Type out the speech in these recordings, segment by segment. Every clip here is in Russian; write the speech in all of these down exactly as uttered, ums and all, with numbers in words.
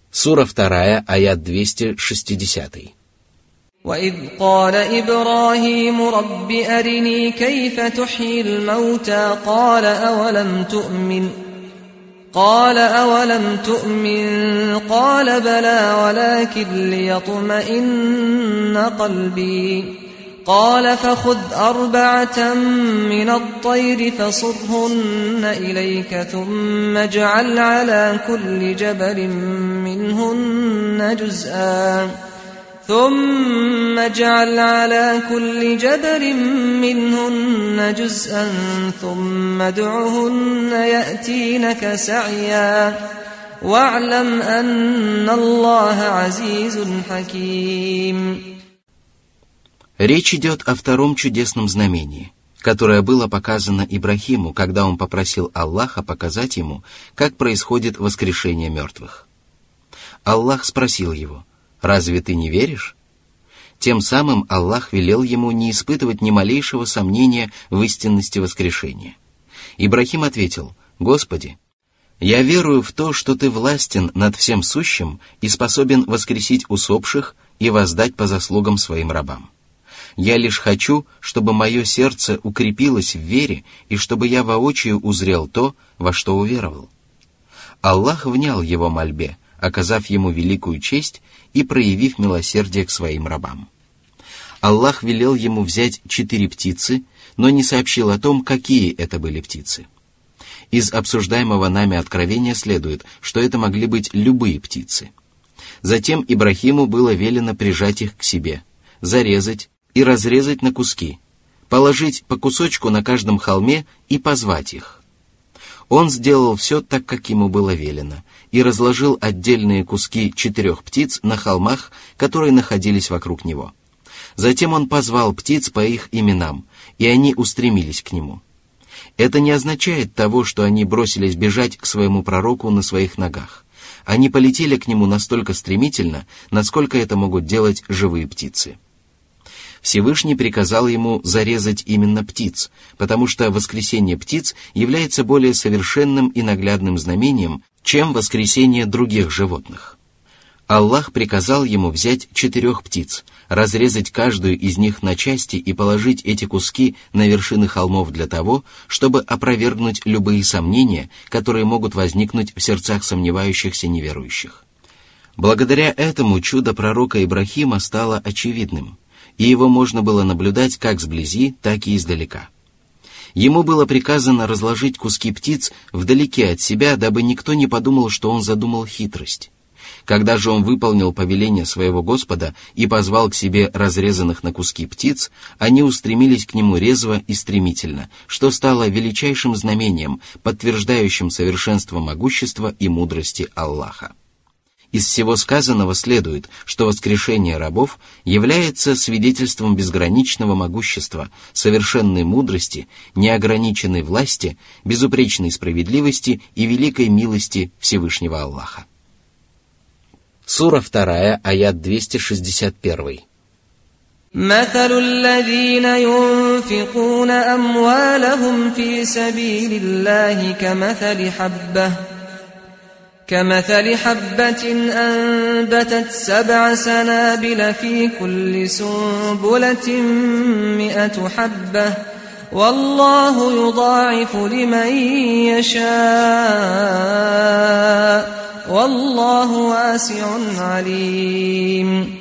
Сура вторая, аят двести шестьдесят. وَإِذْ قَالَ إِبْرَاهِيمُ رَبِّ أَرِنِي كَيْفَ تُحْيِي الْمَوْتَى قَالَ أَوَلَمْ تُؤْمِنْ قَالَ أَوَلَمْ تُؤْمِنْ قَالَ بَلَى وَلَكِنْ لِيَطْمَئِنَّ قَلْبِي قال فخذ أربعة من الطير فصرهن إليك ثم اجعل على كل جبل منهن جزءا ثم اجعل على كل جبل منهن جزءا ثم ادعهن يأتينك سعيا واعلم أن الله عزيز حكيم. Речь идет о втором чудесном знамении, которое было показано Ибрахиму, когда он попросил Аллаха показать ему, как происходит воскрешение мертвых. Аллах спросил его: «Разве ты не веришь?» Тем самым Аллах велел ему не испытывать ни малейшего сомнения в истинности воскрешения. Ибрахим ответил: «Господи, я верую в то, что ты властен над всем сущим и способен воскресить усопших и воздать по заслугам своим рабам. Я лишь хочу, чтобы мое сердце укрепилось в вере и чтобы я воочию узрел то, во что уверовал». Аллах внял его мольбе, оказав ему великую честь и проявив милосердие к своим рабам. Аллах велел ему взять четыре птицы, но не сообщил о том, какие это были птицы. Из обсуждаемого нами откровения следует, что это могли быть любые птицы. Затем Ибрахиму было велено прижать их к себе, зарезать и разрезать на куски, положить по кусочку на каждом холме и позвать их. Он сделал все так, как ему было велено, и разложил отдельные куски четырех птиц на холмах, которые находились вокруг него. Затем он позвал птиц по их именам, и они устремились к нему. Это не означает того, что они бросились бежать к своему пророку на своих ногах. Они полетели к нему настолько стремительно, насколько это могут делать живые птицы. Всевышний приказал ему зарезать именно птиц, потому что воскресение птиц является более совершенным и наглядным знамением, чем воскресение других животных. Аллах приказал ему взять четырех птиц, разрезать каждую из них на части и положить эти куски на вершины холмов для того, чтобы опровергнуть любые сомнения, которые могут возникнуть в сердцах сомневающихся неверующих. Благодаря этому чудо пророка Ибрахима стало очевидным, и его можно было наблюдать как сблизи, так и издалека. Ему было приказано разложить куски птиц вдалеке от себя, дабы никто не подумал, что он задумал хитрость. Когда же он выполнил повеление своего Господа и позвал к себе разрезанных на куски птиц, они устремились к нему резво и стремительно, что стало величайшим знамением, подтверждающим совершенство могущества и мудрости Аллаха. Из всего сказанного следует, что воскрешение рабов является свидетельством безграничного могущества, совершенной мудрости, неограниченной власти, безупречной справедливости и великой милости Всевышнего Аллаха. Сура вторая, аят двести шестьдесят один. مثل الذين ينفقون أموالهم في سبيل الله كمثل حبة كمثل حبة أنبتت سبع سنابل في كل سنبلة مئة حبة والله يضاعف لمن يشاء والله واسع عليم.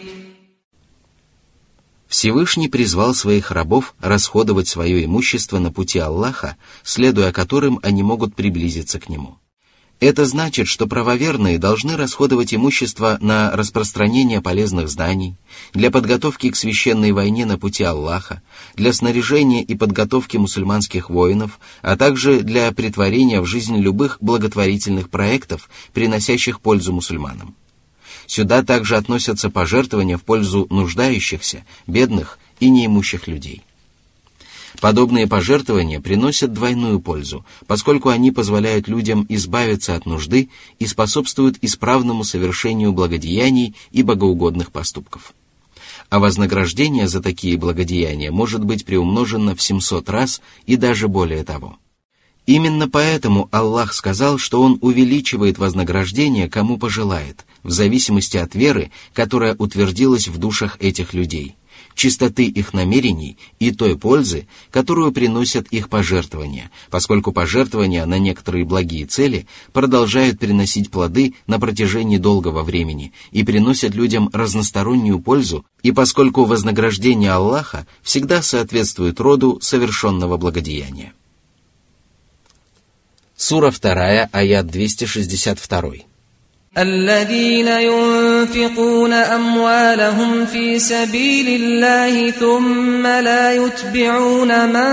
Всевышний призвал своих рабов расходовать свое имущество на пути Аллаха, следуя которым они могут приблизиться к Нему. Это значит, что правоверные должны расходовать имущество на распространение полезных знаний, для подготовки к священной войне на пути Аллаха, для снаряжения и подготовки мусульманских воинов, а также для претворения в жизнь любых благотворительных проектов, приносящих пользу мусульманам. Сюда также относятся пожертвования в пользу нуждающихся, бедных и неимущих людей. Подобные пожертвования приносят двойную пользу, поскольку они позволяют людям избавиться от нужды и способствуют исправному совершению благодеяний и богоугодных поступков. А вознаграждение за такие благодеяния может быть приумножено в семьсот раз и даже более того. Именно поэтому Аллах сказал, что Он увеличивает вознаграждение, кому пожелает, в зависимости от веры, которая утвердилась в душах этих людей, чистоты их намерений и той пользы, которую приносят их пожертвования, поскольку пожертвования на некоторые благие цели продолжают приносить плоды на протяжении долгого времени и приносят людям разностороннюю пользу, и поскольку вознаграждение Аллаха всегда соответствует роду совершенного благодеяния. Сура вторая, аят двести шестьдесят два. الذين ينفقون أموالهم في سبيل الله ثم لا يتبعون ما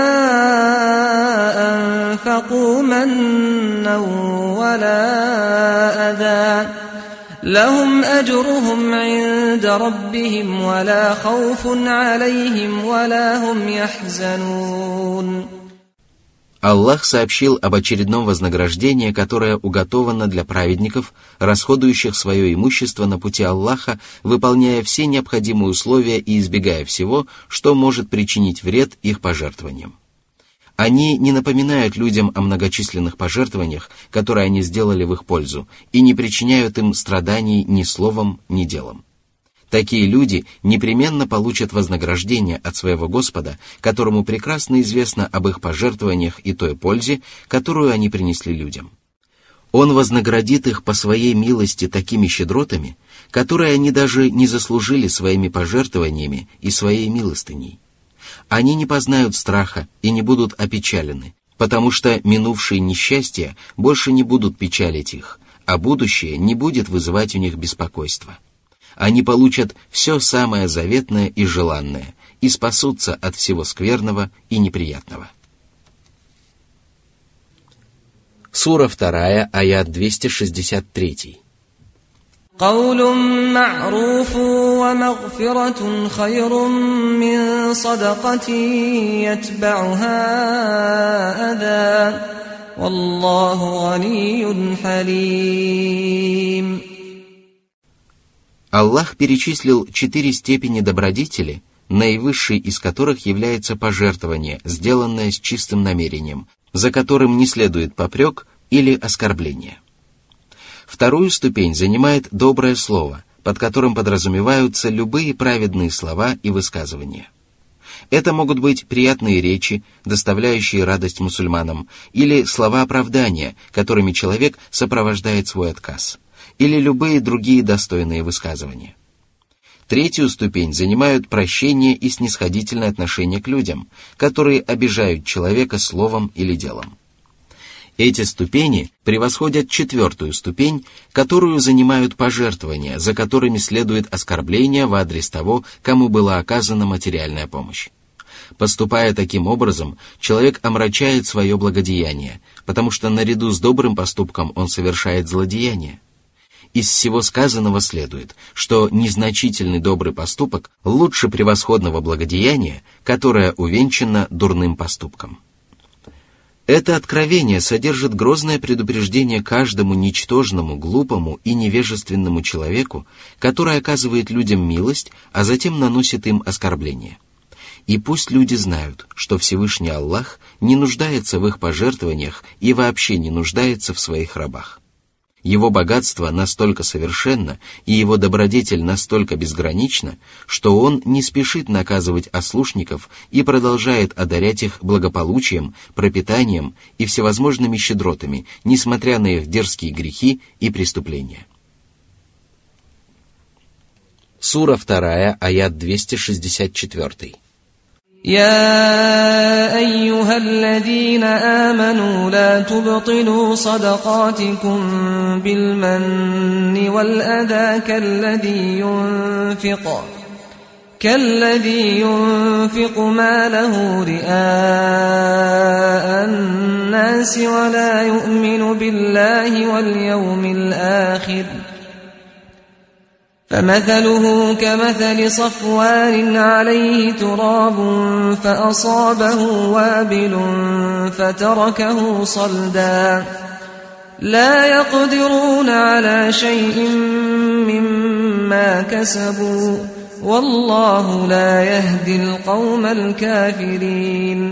أنفقوا منا ولا أذى لهم أجرهم عند ربهم ولا خوف عليهم ولا هم يحزنون. Аллах сообщил об очередном вознаграждении, которое уготовано для праведников, расходующих свое имущество на пути Аллаха, выполняя все необходимые условия и избегая всего, что может причинить вред их пожертвованиям. Они не напоминают людям о многочисленных пожертвованиях, которые они сделали в их пользу, и не причиняют им страданий ни словом, ни делом. Такие люди непременно получат вознаграждение от своего Господа, которому прекрасно известно об их пожертвованиях и той пользе, которую они принесли людям. Он вознаградит их по своей милости такими щедротами, которые они даже не заслужили своими пожертвованиями и своей милостыней. Они не познают страха и не будут опечалены, потому что минувшие несчастья больше не будут печалить их, а будущее не будет вызывать у них беспокойства. Они получат все самое заветное и желанное и спасутся от всего скверного и неприятного. Сура вторая, аят двести шестьдесят три. قول معروف ومغفرة خير من صدقة يتبعها أذى والله غني حليم. Аллах перечислил четыре степени добродетели, наивысшей из которых является пожертвование, сделанное с чистым намерением, за которым не следует попрек или оскорбление. Вторую ступень занимает доброе слово, под которым подразумеваются любые праведные слова и высказывания. Это могут быть приятные речи, доставляющие радость мусульманам, или слова оправдания, которыми человек сопровождает свой отказ, или любые другие достойные высказывания. Третью ступень занимают прощение и снисходительное отношение к людям, которые обижают человека словом или делом. Эти ступени превосходят четвертую ступень, которую занимают пожертвования, за которыми следует оскорбление в адрес того, кому была оказана материальная помощь. Поступая таким образом, человек омрачает свое благодеяние, потому что наряду с добрым поступком он совершает злодеяние. Из всего сказанного следует, что незначительный добрый поступок лучше превосходного благодеяния, которое увенчано дурным поступком. Это откровение содержит грозное предупреждение каждому ничтожному, глупому и невежественному человеку, который оказывает людям милость, а затем наносит им оскорбление. И пусть люди знают, что Всевышний Аллах не нуждается в их пожертвованиях и вообще не нуждается в своих рабах. Его богатство настолько совершенно и его добродетель настолько безгранична, что он не спешит наказывать ослушников и продолжает одарять их благополучием, пропитанием и всевозможными щедротами, несмотря на их дерзкие грехи и преступления. Сура вторая, аят двести шестьдесят четыре. يا أيها الذين آمنوا لا تبطلوا صدقاتكم بالمن والأذى كالذي ينفق كالذي ينفق ماله رئاء الناس ولا يؤمن بالله واليوم الآخر فمثله كمثل صفوان عليه تراب فأصابه وابل فتركه صلدا لا يقدرون على شيء مما كسبوا والله لا يهدي القوم الكافرين.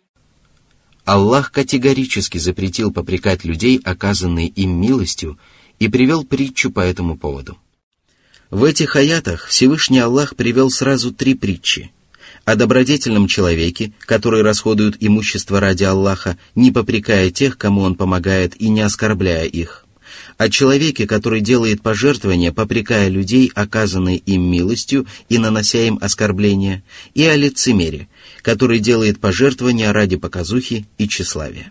Аллах категорически запретил попрекать людей, оказанной им милостью, и привел притчу по этому поводу. В этих аятах Всевышний Аллах привел сразу три притчи. О добродетельном человеке, который расходует имущество ради Аллаха, не попрекая тех, кому он помогает, и не оскорбляя их. О человеке, который делает пожертвования, попрекая людей, оказанной им милостью и нанося им оскорбления. И о лицемере, который делает пожертвования ради показухи и тщеславия.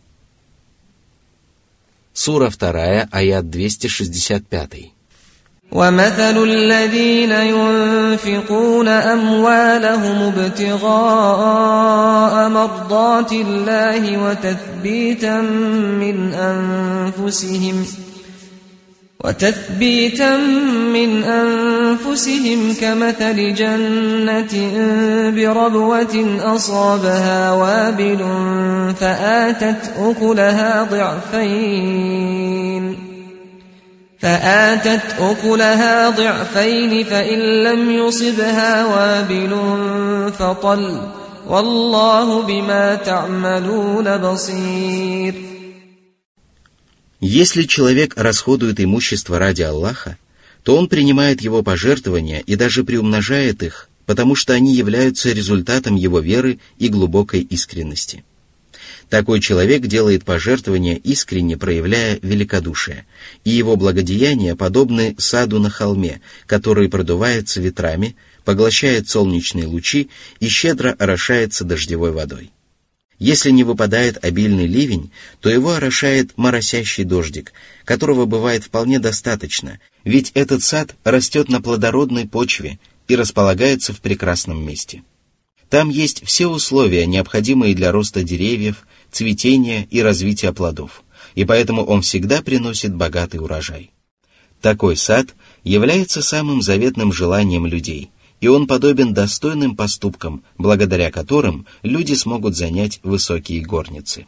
Сура вторая, аят двести шестьдесят пять. وَمَثَلُ الَّذِينَ يُنْفِقُونَ أَمْوَالَهُمُ ابْتِغَاءَ مَرْضَاتِ اللَّهِ وَتَثْبِيتًا مِّنْ أَنفُسِهِمْ وَتَثْبِيتًا مِّنْ أَنفُسِهِمْ كَمَثَلِ جَنَّةٍ بِرَبْوَةٍ أَصَابَهَا وَابِلٌ فَآتَتْ أُكُلَهَا ضِعْفَيْنِ فآتت أكلها ضعفين فإن لم يصبها وابل فطل والله بما تعملون بصير. Если человек расходует имущество ради Аллаха, то он принимает его пожертвования и даже приумножает их, потому что они являются результатом его веры и глубокой искренности. Такой человек делает пожертвования, искренне проявляя великодушие, и его благодеяния подобны саду на холме, который продувается ветрами, поглощает солнечные лучи и щедро орошается дождевой водой. Если не выпадает обильный ливень, то его орошает моросящий дождик, которого бывает вполне достаточно, ведь этот сад растет на плодородной почве и располагается в прекрасном месте. Там есть все условия, необходимые для роста деревьев, цветения и развития плодов, и поэтому он всегда приносит богатый урожай. Такой сад является самым заветным желанием людей, и он подобен достойным поступкам, благодаря которым люди смогут занять высокие горницы.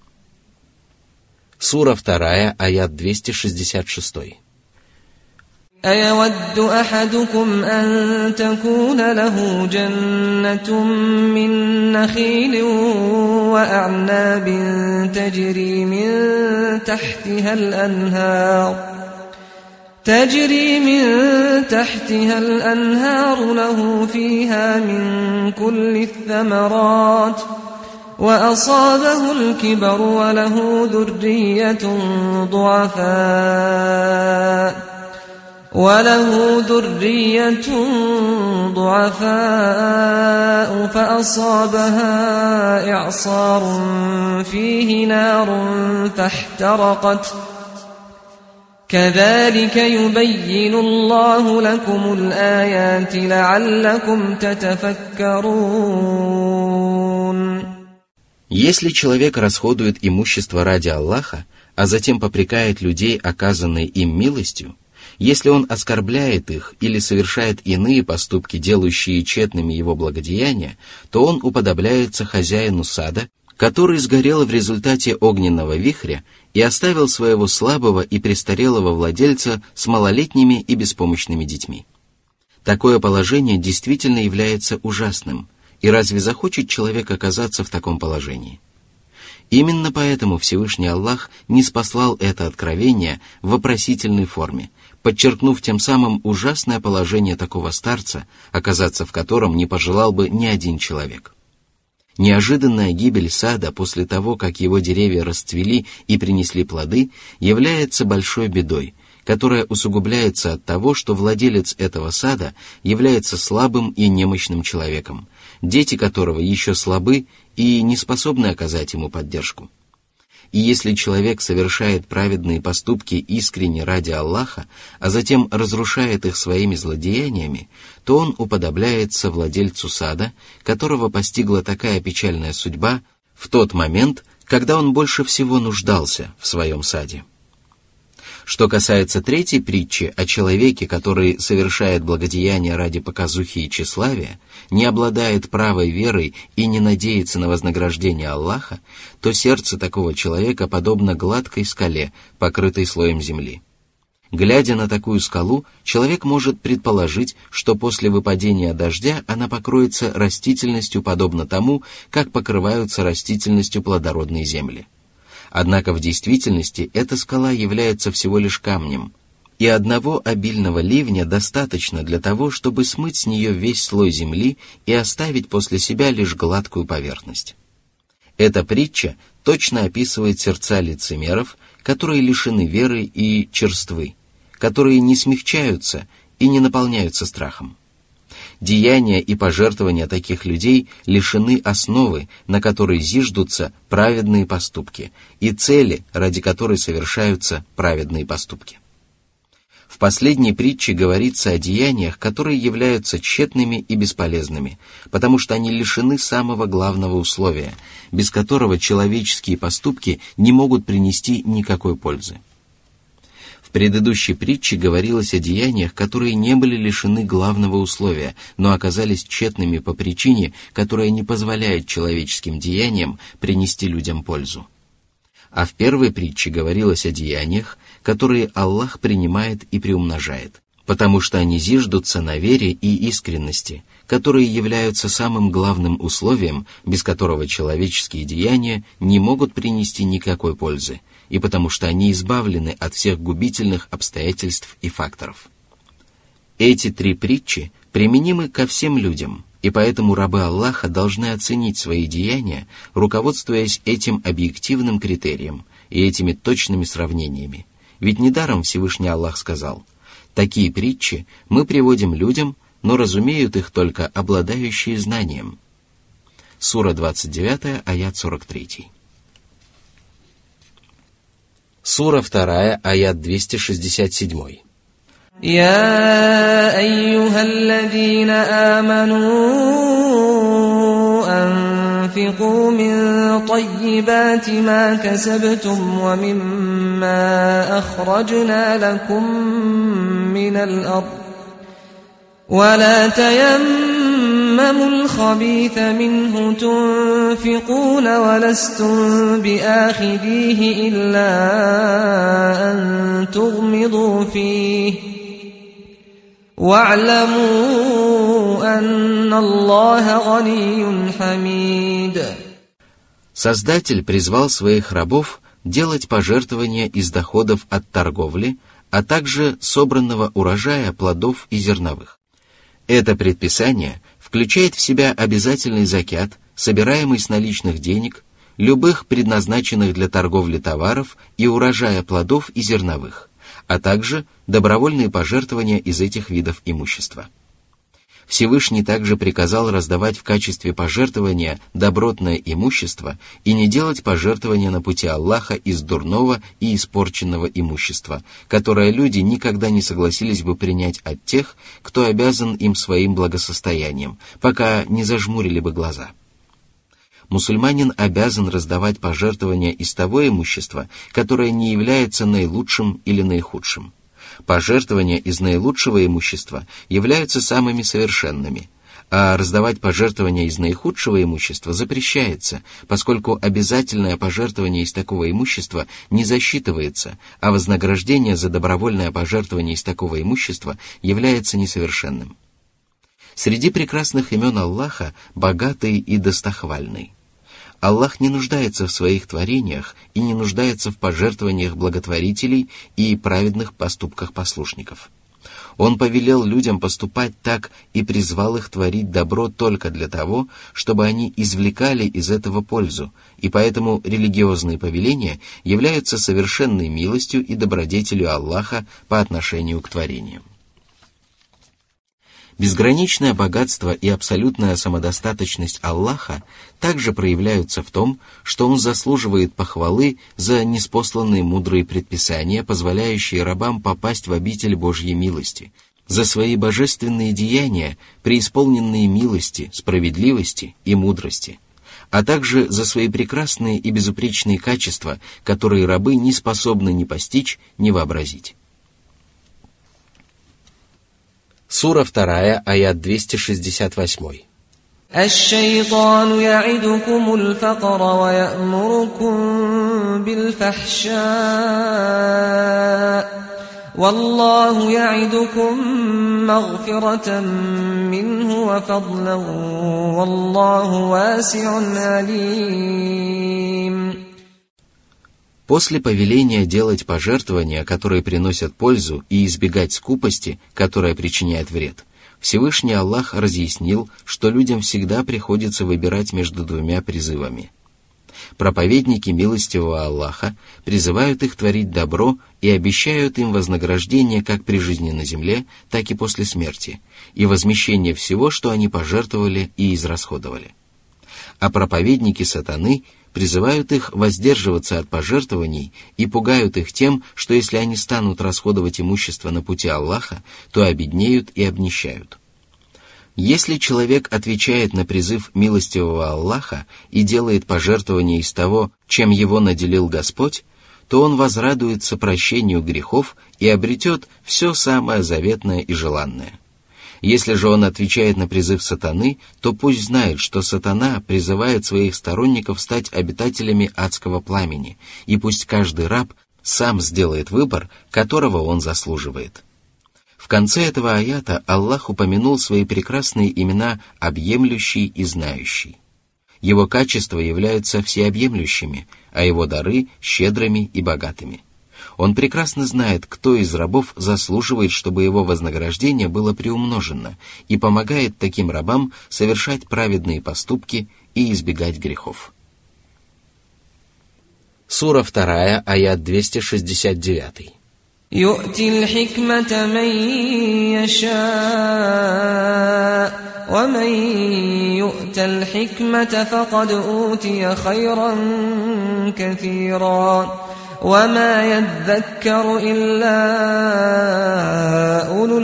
Сура вторая, аят двести шестьдесят шесть. أَيَوَدُّ أَحَدُكُمْ أَن تَكُونَ لَهُ جَنَّةٌ مِّن نَّخِيلٍ وَأَعْنَابٍ تَجْرِي مِن تَحْتِهَا الْأَنْهَارُ تَجْرِي مِن تَحْتِهَا الْأَنْهَارُ لَهُ فِيهَا مِن كُلِّ الثَّمَرَاتِ وَأَصَابَهُ الْكِبَرُ وَلَهُ ذُرِّيَّةٌ ضُعَفَاءُ وله ذرية ضعفاء فأصابها إعصار فيه نار فاحترقت كذلك يبين الله لكم الآيات لعلكم تتفكرون. Если человек расходует имущество ради Аллаха, а затем попрекает людей, оказанной им милостью, если он оскорбляет их или совершает иные поступки, делающие тщетными его благодеяния, то он уподобляется хозяину сада, который сгорел в результате огненного вихря и оставил своего слабого и престарелого владельца с малолетними и беспомощными детьми. Такое положение действительно является ужасным, и разве захочет человек оказаться в таком положении? Именно поэтому Всевышний Аллах ниспослал это откровение в вопросительной форме, подчеркнув тем самым ужасное положение такого старца, оказаться в котором не пожелал бы ни один человек. Неожиданная гибель сада после того, как его деревья расцвели и принесли плоды, является большой бедой, которая усугубляется от того, что владелец этого сада является слабым и немощным человеком, дети которого еще слабы и не способны оказать ему поддержку. И если человек совершает праведные поступки искренне ради Аллаха, а затем разрушает их своими злодеяниями, то он уподобляется владельцу сада, которого постигла такая печальная судьба в тот момент, когда он больше всего нуждался в своем саде. Что касается третьей притчи о человеке, который совершает благодеяния ради показухи и тщеславия, не обладает правой верой и не надеется на вознаграждение Аллаха, то сердце такого человека подобно гладкой скале, покрытой слоем земли. Глядя на такую скалу, человек может предположить, что после выпадения дождя она покроется растительностью подобно тому, как покрываются растительностью плодородные земли. Однако в действительности эта скала является всего лишь камнем, и одного обильного ливня достаточно для того, чтобы смыть с нее весь слой земли и оставить после себя лишь гладкую поверхность. Эта притча точно описывает сердца лицемеров, которые лишены веры и черствы, которые не смягчаются и не наполняются страхом. Деяния и пожертвования таких людей лишены основы, на которой зиждутся праведные поступки, и цели, ради которой совершаются праведные поступки. В последней притче говорится о деяниях, которые являются тщетными и бесполезными, потому что они лишены самого главного условия, без которого человеческие поступки не могут принести никакой пользы. В предыдущей притче говорилось о деяниях, которые не были лишены главного условия, но оказались тщетными по причине, которая не позволяет человеческим деяниям принести людям пользу. А в первой притче говорилось о деяниях, которые Аллах принимает и приумножает, потому что они зиждутся на вере и искренности, которые являются самым главным условием, без которого человеческие деяния не могут принести никакой пользы, и потому что они избавлены от всех губительных обстоятельств и факторов. Эти три притчи применимы ко всем людям, и поэтому рабы Аллаха должны оценить свои деяния, руководствуясь этим объективным критерием и этими точными сравнениями. Ведь недаром Всевышний Аллах сказал: «Такие притчи мы приводим людям, но разумеют их только обладающие знанием». Сура двадцать девять, аят сорок три. Сура два, аят двести шестьдесят семь. يا أيها الذين آمنوا أنفقوا من طيبات ما كسبتم ومما أخرجنا لكم من الأرض ولا تيمموا الخبيث منه تنفقون ولستم بآخذيه إلا أن تغمضوا فيه واعلموا أن الله غني حميد. Создатель призвал своих рабов делать пожертвования из доходов от торговли, а также собранного урожая плодов и зерновых. Это предписание включает в себя обязательный закят, собираемый с наличных денег, любых предназначенных для торговли товаров и урожая плодов и зерновых, а также добровольные пожертвования из этих видов имущества. Всевышний также приказал раздавать в качестве пожертвования добротное имущество и не делать пожертвования на пути Аллаха из дурного и испорченного имущества, которое люди никогда не согласились бы принять от тех, кто обязан им своим благосостоянием, пока не зажмурили бы глаза. Мусульманин обязан раздавать пожертвования из того имущества, которое не является наилучшим или наихудшим. Пожертвования из наилучшего имущества являются самыми совершенными, а раздавать пожертвования из наихудшего имущества запрещается, поскольку обязательное пожертвование из такого имущества не засчитывается, а вознаграждение за добровольное пожертвование из такого имущества является несовершенным. Среди прекрасных имен Аллаха богатый и достохвальный. Аллах не нуждается в своих творениях и не нуждается в пожертвованиях благотворителей и праведных поступках послушников. Он повелел людям поступать так и призвал их творить добро только для того, чтобы они извлекали из этого пользу, и поэтому религиозные повеления являются совершенной милостью и добродетелью Аллаха по отношению к творениям. Безграничное богатство и абсолютная самодостаточность Аллаха также проявляются в том, что Он заслуживает похвалы за ниспосланные мудрые предписания, позволяющие рабам попасть в обитель Божьей милости, за свои божественные деяния, преисполненные милости, справедливости и мудрости, а также за свои прекрасные и безупречные качества, которые рабы не способны ни постичь, ни вообразить. Сура два, аят двести шестьдесят восемь. الشيطان يعدكم الفقر ويأمركم بالفحشاء والله يعدكم مغفرة منه وفضلا والله واسع عليم. После повеления делать пожертвования, которые приносят пользу, и избегать скупости, которая причиняет вред, Всевышний Аллах разъяснил, что людям всегда приходится выбирать между двумя призывами. Проповедники милостивого Аллаха призывают их творить добро и обещают им вознаграждение как при жизни на земле, так и после смерти, и возмещение всего, что они пожертвовали и израсходовали. А проповедники сатаны призывают их воздерживаться от пожертвований и пугают их тем, что если они станут расходовать имущество на пути Аллаха, то обеднеют и обнищают. Если человек отвечает на призыв милостивого Аллаха и делает пожертвования из того, чем его наделил Господь, то он возрадуется прощению грехов и обретет все самое заветное и желанное. Если же он отвечает на призыв сатаны, то пусть знает, что сатана призывает своих сторонников стать обитателями адского пламени, и пусть каждый раб сам сделает выбор, которого он заслуживает. В конце этого аята Аллах упомянул свои прекрасные имена «объемлющий» и «знающий». Его качества являются всеобъемлющими, а его дары – щедрыми и богатыми. Он прекрасно знает, кто из рабов заслуживает, чтобы его вознаграждение было приумножено, и помогает таким рабам совершать праведные поступки и избегать грехов. Сура вторая, аят двести шестьдесят девять. يؤتي الحكمة من يشاء ومن يؤت الحكمة فقد أوتي خيرا كثيرا وما يذكر إلا أولو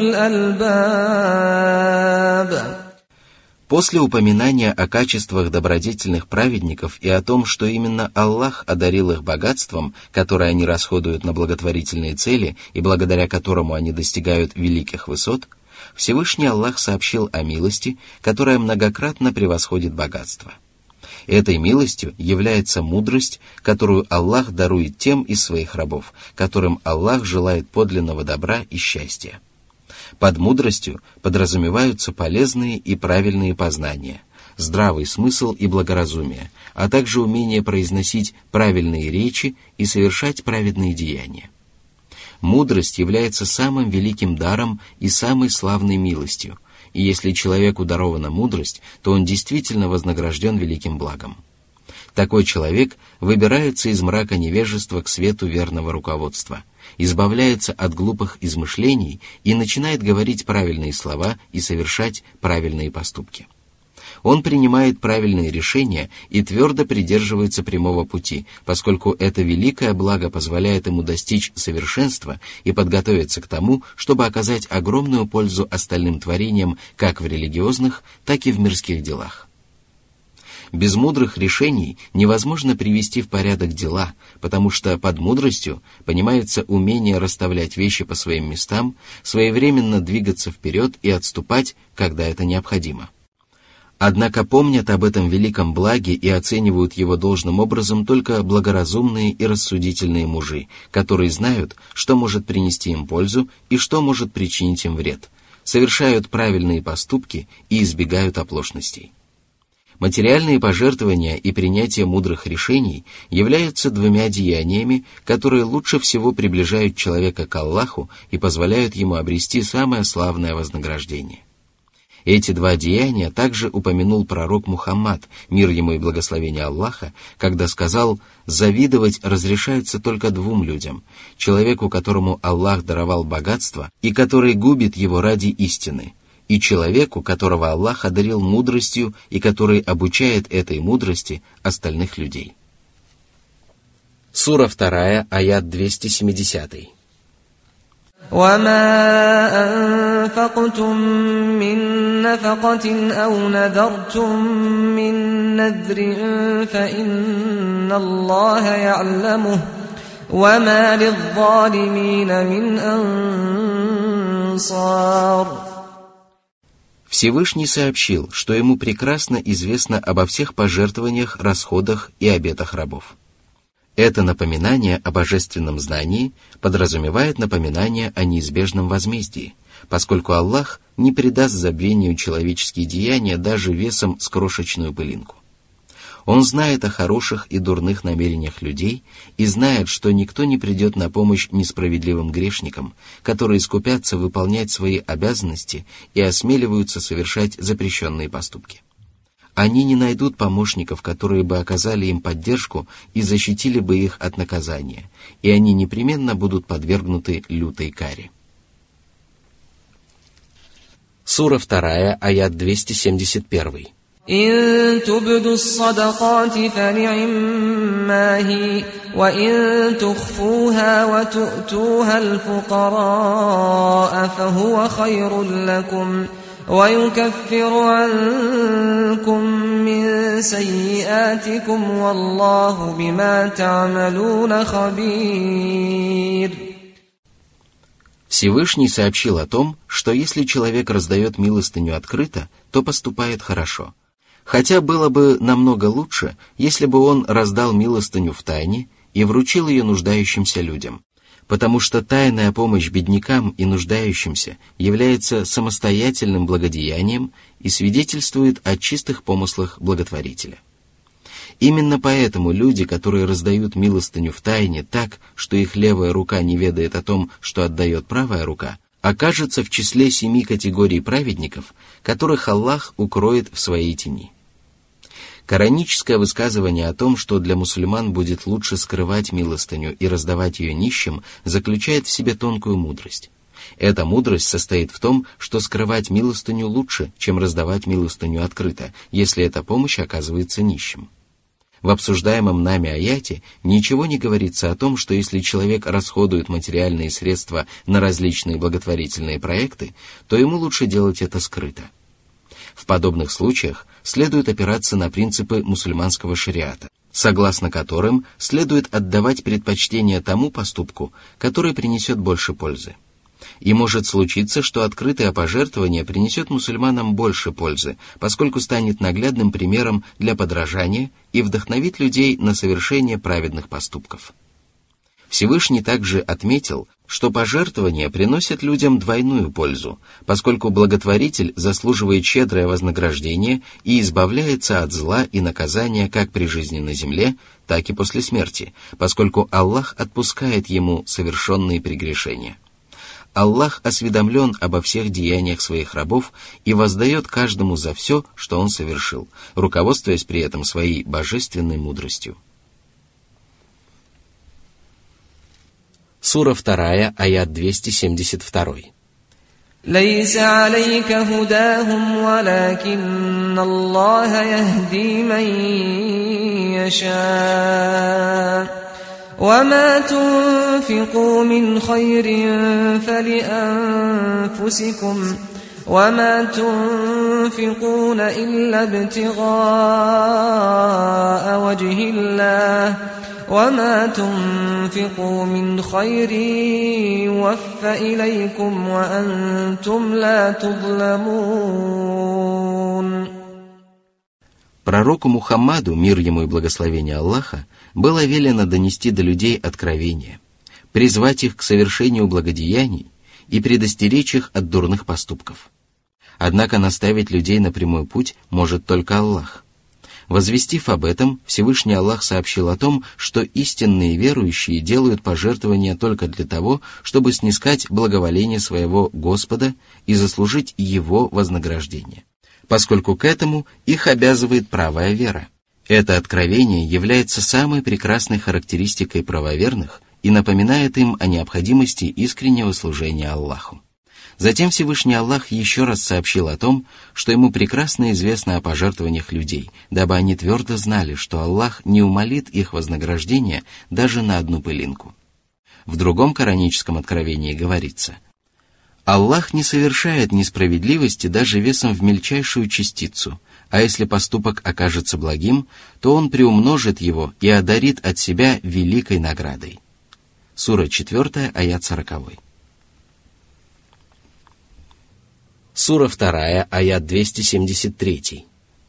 الألباب. После упоминания о качествах добродетельных праведников и о том, что именно Аллах одарил их богатством, которое они расходуют на благотворительные цели и благодаря которому они достигают великих высот, Всевышний Аллах сообщил о милости, которая многократно превосходит богатство. Этой милостью является мудрость, которую Аллах дарует тем из своих рабов, которым Аллах желает подлинного добра и счастья. Под мудростью подразумеваются полезные и правильные познания, здравый смысл и благоразумие, а также умение произносить правильные речи и совершать праведные деяния. Мудрость является самым великим даром и самой славной милостью, и если человеку дарована мудрость, то он действительно вознагражден великим благом. Такой человек выбирается из мрака невежества к свету верного руководства, избавляется от глупых измышлений и начинает говорить правильные слова и совершать правильные поступки. Он принимает правильные решения и твердо придерживается прямого пути, поскольку это великое благо позволяет ему достичь совершенства и подготовиться к тому, чтобы оказать огромную пользу остальным творениям как в религиозных, так и в мирских делах. Без мудрых решений невозможно привести в порядок дела, потому что под мудростью понимается умение расставлять вещи по своим местам, своевременно двигаться вперед и отступать, когда это необходимо. Однако помнят об этом великом благе и оценивают его должным образом только благоразумные и рассудительные мужи, которые знают, что может принести им пользу и что может причинить им вред, совершают правильные поступки и избегают оплошностей. Материальные пожертвования и принятие мудрых решений являются двумя деяниями, которые лучше всего приближают человека к Аллаху и позволяют ему обрести самое славное вознаграждение. Эти два деяния также упомянул пророк Мухаммад, мир ему и благословение Аллаха, когда сказал: «Завидовать разрешается только двум людям: человеку, которому Аллах даровал богатство и который губит его ради истины, и человеку, которого Аллах одарил мудростью и который обучает этой мудрости остальных людей». Сура вторая, аят двести семьдесят. وما أنفقتم من نفقة أو نذرتم من نذر فإن الله يعلمه وما للظالمين من أنصار. Всевышний сообщил, что ему прекрасно известно обо всех пожертвованиях, расходах и обетах рабов. Это напоминание о божественном знании подразумевает напоминание о неизбежном возмездии, поскольку Аллах не предаст забвению человеческие деяния даже весом с крошечную пылинку. Он знает о хороших и дурных намерениях людей и знает, что никто не придет на помощь несправедливым грешникам, которые скупятся выполнять свои обязанности и осмеливаются совершать запрещенные поступки. Они не найдут помощников, которые бы оказали им поддержку и защитили бы их от наказания, и они непременно будут подвергнуты лютой каре. Сура вторая, аят двести семьдесят один. إن تبدوا الصدقات فنعما هي وإن تخفوها وتؤتوها الفقراء فهو خير لكم ويكفر عنكم من سيئاتكم والله بما تعملون خبير. Всевышний сообщил о том, что если человек раздает милостыню открыто, то поступает хорошо. Хотя было бы намного лучше, если бы он раздал милостыню втайне и вручил ее нуждающимся людям, потому что тайная помощь беднякам и нуждающимся является самостоятельным благодеянием и свидетельствует о чистых помыслах благотворителя. Именно поэтому люди, которые раздают милостыню втайне так, что их левая рука не ведает о том, что отдает правая рука, окажутся в числе семи категорий праведников, которых Аллах укроет в своей тени. Кораническое высказывание о том, что для мусульман будет лучше скрывать милостыню и раздавать ее нищим, заключает в себе тонкую мудрость. Эта мудрость состоит в том, что скрывать милостыню лучше, чем раздавать милостыню открыто, если эта помощь оказывается нищим. В обсуждаемом нами аяте ничего не говорится о том, что если человек расходует материальные средства на различные благотворительные проекты, то ему лучше делать это скрыто. В подобных случаях следует опираться на принципы мусульманского шариата, согласно которым следует отдавать предпочтение тому поступку, который принесет больше пользы. И может случиться, что открытое пожертвование принесет мусульманам больше пользы, поскольку станет наглядным примером для подражания и вдохновит людей на совершение праведных поступков. Всевышний также отметил, что пожертвования приносят людям двойную пользу, поскольку благотворитель заслуживает щедрое вознаграждение и избавляется от зла и наказания как при жизни на земле, так и после смерти, поскольку Аллах отпускает ему совершенные прегрешения. Аллах осведомлен обо всех деяниях своих рабов и воздает каждому за все, что он совершил, руководствуясь при этом своей божественной мудростью. Сура вторая, аят двести семьдесят два. ليس عليك هداهم ولكن الله يهدي من يشاء وما تنفقوا من خير فلأنفسكم وما تنفقون إلا ابتغاء وجه الله وما تنفقوا من خير يوفى إليكم وأنتم لا تظلمون. Пророку Мухаммаду, мир ему и благословение Аллаха, было велено донести до людей откровение, призвать их к совершению благодеяний и предостеречь их от дурных поступков. Однако наставить людей на прямой путь может только Аллах. Возвестив об этом, Всевышний Аллах сообщил о том, что истинные верующие делают пожертвования только для того, чтобы снискать благоволение своего Господа и заслужить Его вознаграждение, поскольку к этому их обязывает правая вера. Это откровение является самой прекрасной характеристикой правоверных и напоминает им о необходимости искреннего служения Аллаху. Затем Всевышний Аллах еще раз сообщил о том, что ему прекрасно известно о пожертвованиях людей, дабы они твердо знали, что Аллах не умалит их вознаграждение даже на одну пылинку. В другом кораническом откровении говорится: «Аллах не совершает несправедливости даже весом в мельчайшую частицу, а если поступок окажется благим, то Он приумножит его и одарит от себя великой наградой». Сура четвертая, аят сороковой. Сура вторая, аят двести семьдесят три.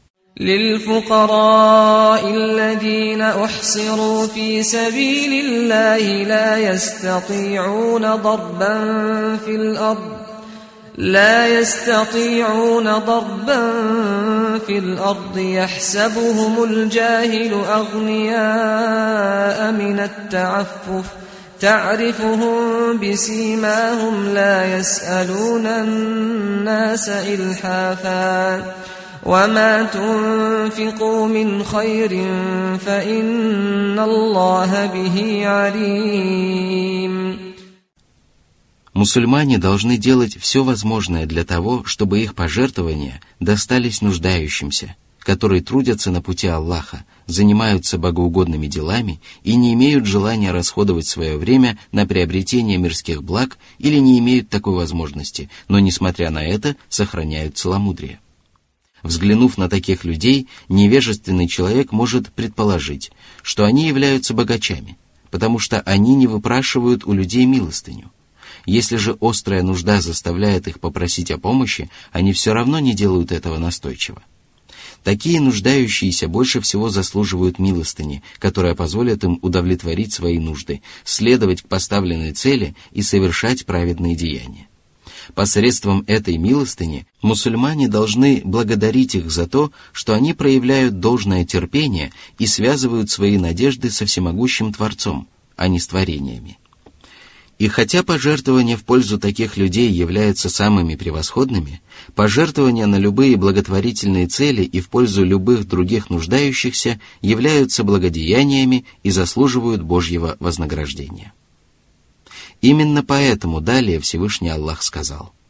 للفقراء الذين أحصروا في سبيل الله لا يستطيعون ضربا في الأرض لا يستطيعون ضربا في الأرض يحسبهم الجاهل أغنياء من التعفف تعرفهم بسيماهم لا يسألون الناس إلحافا وما تنفقوا من خير فإن الله به عليم. Мусульмане должны делать все возможное для того, чтобы их пожертвования достались нуждающимся, которые трудятся на пути Аллаха, занимаются богоугодными делами и не имеют желания расходовать свое время на приобретение мирских благ или не имеют такой возможности, но, несмотря на это, сохраняют целомудрие. Взглянув на таких людей, невежественный человек может предположить, что они являются богачами, потому что они не выпрашивают у людей милостыню. Если же острая нужда заставляет их попросить о помощи, они все равно не делают этого настойчиво. Такие нуждающиеся больше всего заслуживают милостыни, которая позволит им удовлетворить свои нужды, следовать к поставленной цели и совершать праведные деяния. Посредством этой милостыни мусульмане должны благодарить их за то, что они проявляют должное терпение и связывают свои надежды со всемогущим Творцом, а не с творениями. И хотя пожертвования в пользу таких людей являются самыми превосходными, пожертвования на любые благотворительные цели и в пользу любых других нуждающихся являются благодеяниями и заслуживают Божьего вознаграждения. Именно поэтому далее Всевышний Аллах сказал: